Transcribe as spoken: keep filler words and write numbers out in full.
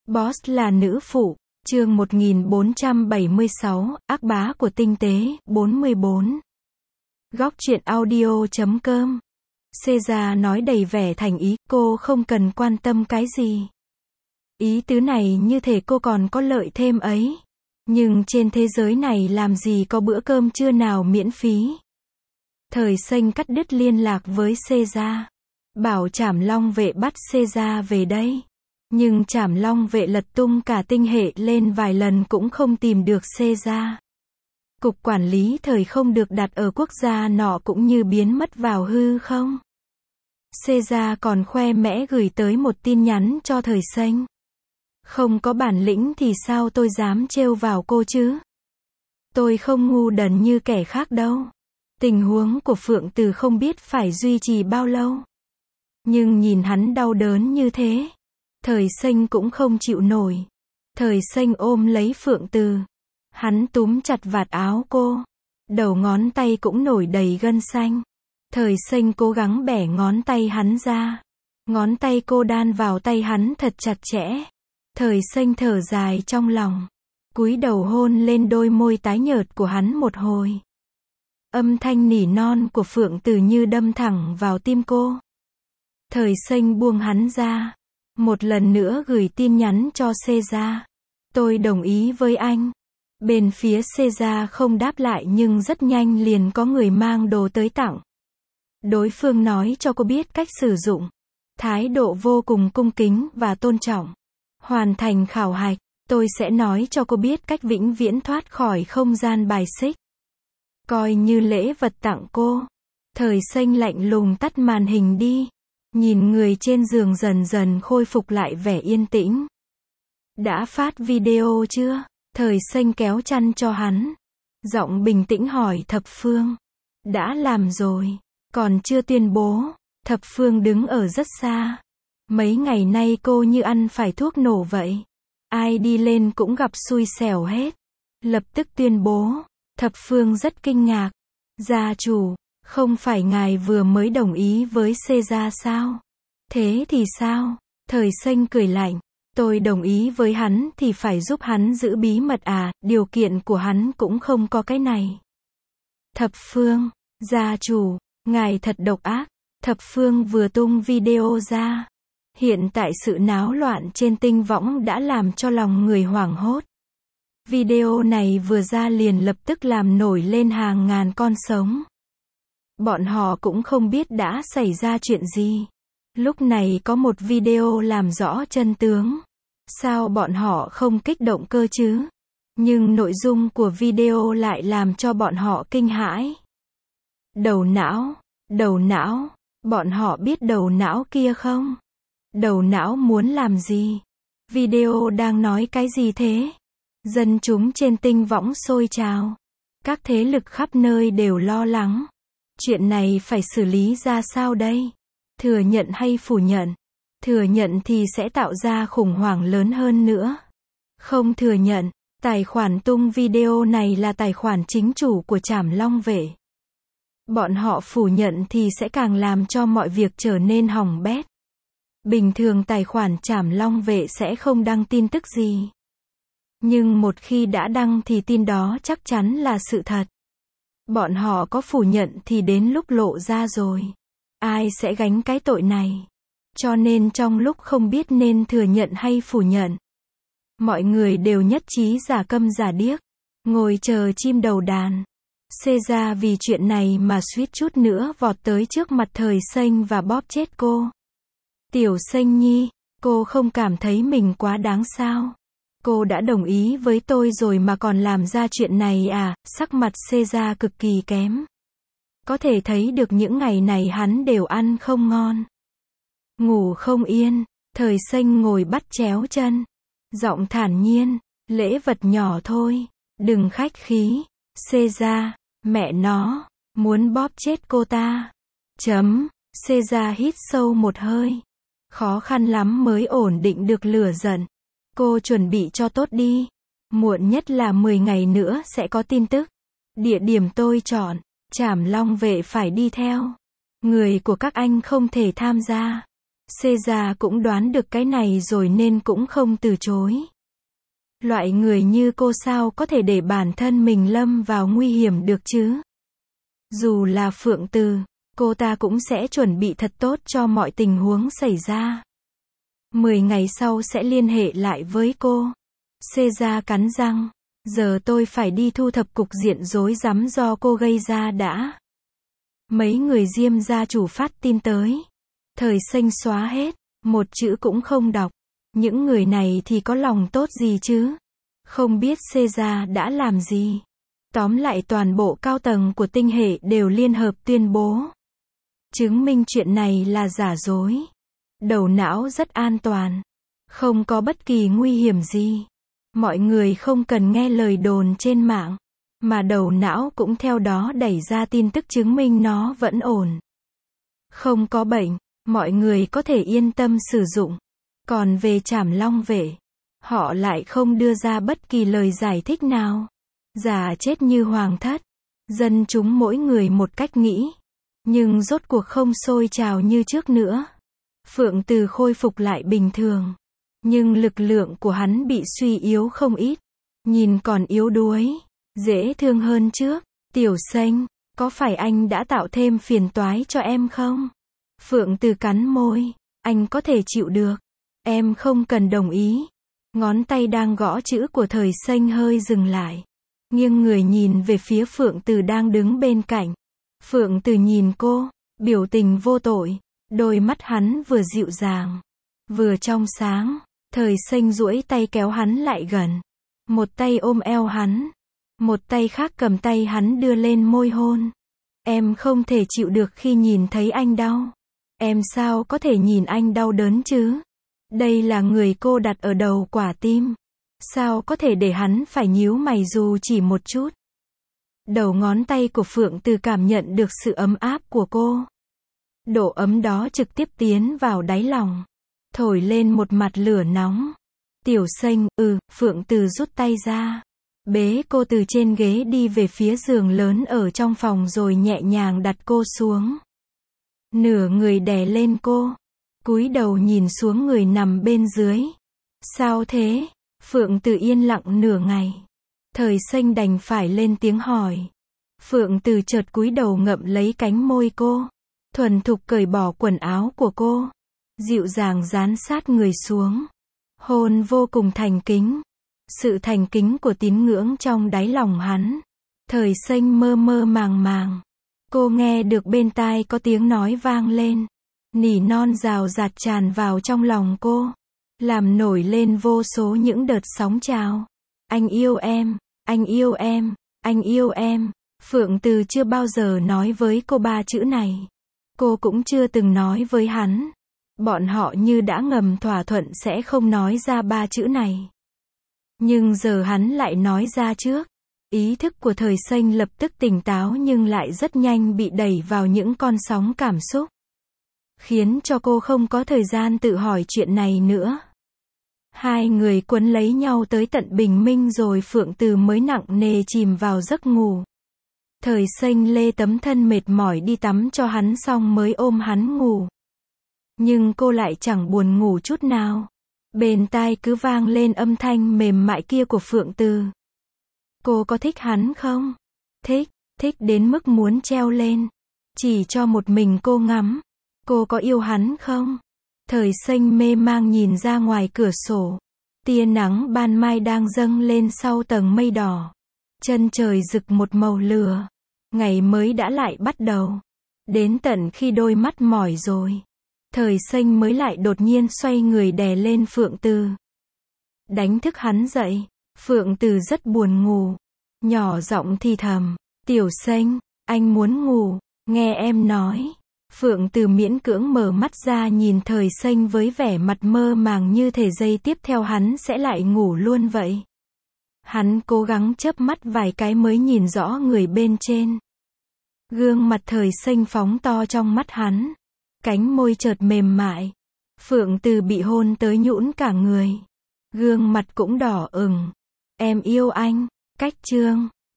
Boss là nữ phụ, chương một nghìn bốn trăm bảy mươi sáu, ác bá của tinh tế, bốn mươi bốn. Góc truyện audio chấm com. Caesar nói đầy vẻ thành ý, cô không cần quan tâm cái gì. Ý tứ này như thể cô còn có lợi thêm ấy. Nhưng trên thế giới này làm gì có bữa cơm trưa nào miễn phí. Thời Xanh cắt đứt liên lạc với Caesar. Bảo Trảm Long vệ bắt Caesar về đây. Nhưng Trảm Long vệ lật tung cả tinh hệ lên vài lần cũng không tìm được Caesar. Cục quản lý thời không được đặt ở quốc gia nọ cũng như biến mất vào hư không. Caesar còn khoe mẽ gửi tới một tin nhắn cho Thời Xanh. Không có bản lĩnh thì sao tôi dám trêu vào cô chứ? Tôi không ngu đần như kẻ khác đâu. Tình huống của Phượng Từ không biết phải duy trì bao lâu. Nhưng nhìn hắn đau đớn như thế, Thời Xanh cũng không chịu nổi. Thời Xanh ôm lấy Phượng Từ. Hắn túm chặt vạt áo cô. Đầu ngón tay cũng nổi đầy gân xanh. Thời Xanh cố gắng bẻ ngón tay hắn ra. Ngón tay cô đan vào tay hắn thật chặt chẽ. Thời Xanh thở dài trong lòng. Cúi đầu hôn lên đôi môi tái nhợt của hắn một hồi. Âm thanh nỉ non của Phượng Từ như đâm thẳng vào tim cô. Thời Xanh buông hắn ra. Một lần nữa gửi tin nhắn cho Caesar. Tôi đồng ý với anh. Bên phía Caesar không đáp lại nhưng rất nhanh liền có người mang đồ tới tặng. Đối phương nói cho cô biết cách sử dụng. Thái độ vô cùng cung kính và tôn trọng. Hoàn thành khảo hạch, tôi sẽ nói cho cô biết cách vĩnh viễn thoát khỏi không gian bài xích. Coi như lễ vật tặng cô. Thời Xanh lạnh lùng tắt màn hình đi. Nhìn người trên giường dần dần khôi phục lại vẻ yên tĩnh. Đã phát video chưa? Thời Xanh kéo chăn cho hắn. Giọng bình tĩnh hỏi Thập Phương. Đã làm rồi. Còn chưa tuyên bố. Thập Phương đứng ở rất xa. Mấy ngày nay cô như ăn phải thuốc nổ vậy. Ai đi lên cũng gặp xui xẻo hết. Lập tức tuyên bố. Thập Phương rất kinh ngạc. Gia chủ, không phải ngài vừa mới đồng ý với Caesar sao? Thế thì sao? Thời Xanh cười lạnh. Tôi đồng ý với hắn thì phải giúp hắn giữ bí mật à, điều kiện của hắn cũng không có cái này. Thập Phương, gia chủ, ngài thật độc ác. Thập Phương vừa tung video ra. Hiện tại sự náo loạn trên tinh võng đã làm cho lòng người hoảng hốt. Video này vừa ra liền lập tức làm nổi lên hàng ngàn con sống. Bọn họ cũng không biết đã xảy ra chuyện gì. Lúc này có một video làm rõ chân tướng. Sao bọn họ không kích động cơ chứ? Nhưng nội dung của video lại làm cho bọn họ kinh hãi. Đầu não, đầu não, bọn họ biết đầu não kia không? Đầu não muốn làm gì? Video đang nói cái gì thế? Dân chúng trên tinh võng sôi trào. Các thế lực khắp nơi đều lo lắng. Chuyện này phải xử lý ra sao đây? Thừa nhận hay phủ nhận? Thừa nhận thì sẽ tạo ra khủng hoảng lớn hơn nữa. Không thừa nhận, tài khoản tung video này là tài khoản chính chủ của Trảm Long vệ. Bọn họ phủ nhận thì sẽ càng làm cho mọi việc trở nên hỏng bét. Bình thường tài khoản Trảm Long vệ sẽ không đăng tin tức gì. Nhưng một khi đã đăng thì tin đó chắc chắn là sự thật. Bọn họ có phủ nhận thì đến lúc lộ ra rồi. Ai sẽ gánh cái tội này? Cho nên trong lúc không biết nên thừa nhận hay phủ nhận, mọi người đều nhất trí giả câm giả điếc, ngồi chờ chim đầu đàn. Caesar vì chuyện này mà suýt chút nữa vọt tới trước mặt Thời Xanh và bóp chết cô. Tiểu Xanh Nhi, cô không cảm thấy mình quá đáng sao? Cô đã đồng ý với tôi rồi mà còn làm ra chuyện này à? Sắc mặt Caesar cực kỳ kém. Có thể thấy được những ngày này hắn đều ăn không ngon. Ngủ không yên. Thời Xanh ngồi bắt chéo chân. Giọng thản nhiên. Lễ vật nhỏ thôi. Đừng khách khí. Caesar, mẹ nó, muốn bóp chết cô ta. Chấm. Caesar hít sâu một hơi. Khó khăn lắm mới ổn định được lửa giận. Cô chuẩn bị cho tốt đi. Muộn nhất là mười ngày nữa sẽ có tin tức. Địa điểm tôi chọn. Trảm Long vệ phải đi theo. Người của các anh không thể tham gia. Caesar cũng đoán được cái này rồi nên cũng không từ chối. Loại người như cô sao có thể để bản thân mình lâm vào nguy hiểm được chứ? Dù là Phượng Từ, cô ta cũng sẽ chuẩn bị thật tốt cho mọi tình huống xảy ra. Mười ngày sau sẽ liên hệ lại với cô. Caesar cắn răng. Giờ tôi phải đi thu thập cục diện rối rắm do cô gây ra đã. Mấy người Diêm gia chủ phát tin tới. Thời Xanh xóa hết, một chữ cũng không đọc. Những người này thì có lòng tốt gì chứ? Không biết Caesar đã làm gì. Tóm lại toàn bộ cao tầng của tinh hệ đều liên hợp tuyên bố. Chứng minh chuyện này là giả dối. Đầu não rất an toàn. Không có bất kỳ nguy hiểm gì. Mọi người không cần nghe lời đồn trên mạng. Mà đầu não cũng theo đó đẩy ra tin tức chứng minh nó vẫn ổn. Không có bệnh. Mọi người có thể yên tâm sử dụng. Còn về Trảm Long Vệ, họ lại không đưa ra bất kỳ lời giải thích nào. Giả chết như hoàng thất. Dân chúng mỗi người một cách nghĩ. Nhưng rốt cuộc không sôi trào như trước nữa. Phượng Từ khôi phục lại bình thường. Nhưng lực lượng của hắn bị suy yếu không ít. Nhìn còn yếu đuối. Dễ thương hơn trước. Tiểu Xanh, có phải anh đã tạo thêm phiền toái cho em không? Phượng Từ cắn môi. Anh có thể chịu được. Em không cần đồng ý. Ngón tay đang gõ chữ của Thời Xanh hơi dừng lại. Nghiêng người nhìn về phía Phượng Từ đang đứng bên cạnh. Phượng Từ nhìn cô, biểu tình vô tội. Đôi mắt hắn vừa dịu dàng, vừa trong sáng. Thời Xanh duỗi tay kéo hắn lại gần. Một tay ôm eo hắn. Một tay khác cầm tay hắn đưa lên môi hôn. Em không thể chịu được khi nhìn thấy anh đau. Em sao có thể nhìn anh đau đớn chứ? Đây là người cô đặt ở đầu quả tim. Sao có thể để hắn phải nhíu mày dù chỉ một chút? Đầu ngón tay của Phượng Từ cảm nhận được sự ấm áp của cô. Độ ấm đó trực tiếp tiến vào đáy lòng. Thổi lên một mặt lửa nóng. Tiểu Xanh, ừ, Phượng Từ rút tay ra. Bế cô từ trên ghế đi về phía giường lớn ở trong phòng rồi nhẹ nhàng đặt cô xuống. Nửa người đè lên cô. Cúi đầu nhìn xuống người nằm bên dưới. Sao thế? Phượng Từ yên lặng nửa ngày. Thời Xanh đành phải lên tiếng hỏi. Phượng Từ chợt cúi đầu ngậm lấy cánh môi cô. Thuần thục cởi bỏ quần áo của cô. Dịu dàng dán sát người xuống. Hôn vô cùng thành kính. Sự thành kính của tín ngưỡng trong đáy lòng hắn. Thời Xanh mơ mơ màng màng. Cô nghe được bên tai có tiếng nói vang lên. Nỉ non rào rạt tràn vào trong lòng cô. Làm nổi lên vô số những đợt sóng trào. Anh yêu em, anh yêu em, anh yêu em. Phượng Từ chưa bao giờ nói với cô ba chữ này. Cô cũng chưa từng nói với hắn. Bọn họ như đã ngầm thỏa thuận sẽ không nói ra ba chữ này. Nhưng giờ hắn lại nói ra trước. Ý thức của Thời Xanh lập tức tỉnh táo nhưng lại rất nhanh bị đẩy vào những con sóng cảm xúc. Khiến cho cô không có thời gian tự hỏi chuyện này nữa. Hai người quấn lấy nhau tới tận bình minh rồi Phượng Từ mới nặng nề chìm vào giấc ngủ. Thời Xanh lê tấm thân mệt mỏi đi tắm cho hắn xong mới ôm hắn ngủ. Nhưng cô lại chẳng buồn ngủ chút nào. Bên tai cứ vang lên âm thanh mềm mại kia của Phượng Từ. Cô có thích hắn không? Thích, thích đến mức muốn treo lên. Chỉ cho một mình cô ngắm. Cô có yêu hắn không? Thời Xanh mê mang nhìn ra ngoài cửa sổ. Tia nắng ban mai đang dâng lên sau tầng mây đỏ. Chân trời rực một màu lửa. Ngày mới đã lại bắt đầu. Đến tận khi đôi mắt mỏi rồi. Thời Xanh mới lại đột nhiên xoay người đè lên Phượng Từ. Đánh thức hắn dậy. Phượng Từ rất buồn ngủ. Nhỏ giọng thì thầm. Tiểu Xanh, anh muốn ngủ. Nghe em nói. Phượng Từ miễn cưỡng mở mắt ra nhìn Thời Xanh với vẻ mặt mơ màng như thể giây tiếp theo hắn sẽ lại ngủ luôn vậy. Hắn cố gắng chớp mắt vài cái mới nhìn rõ người bên trên. Gương mặt Thời Xanh phóng to trong mắt hắn. Cánh môi chợt mềm mại. Phượng Từ bị hôn tới nhũn cả người. Gương mặt cũng đỏ ửng. Em yêu anh. Cách chương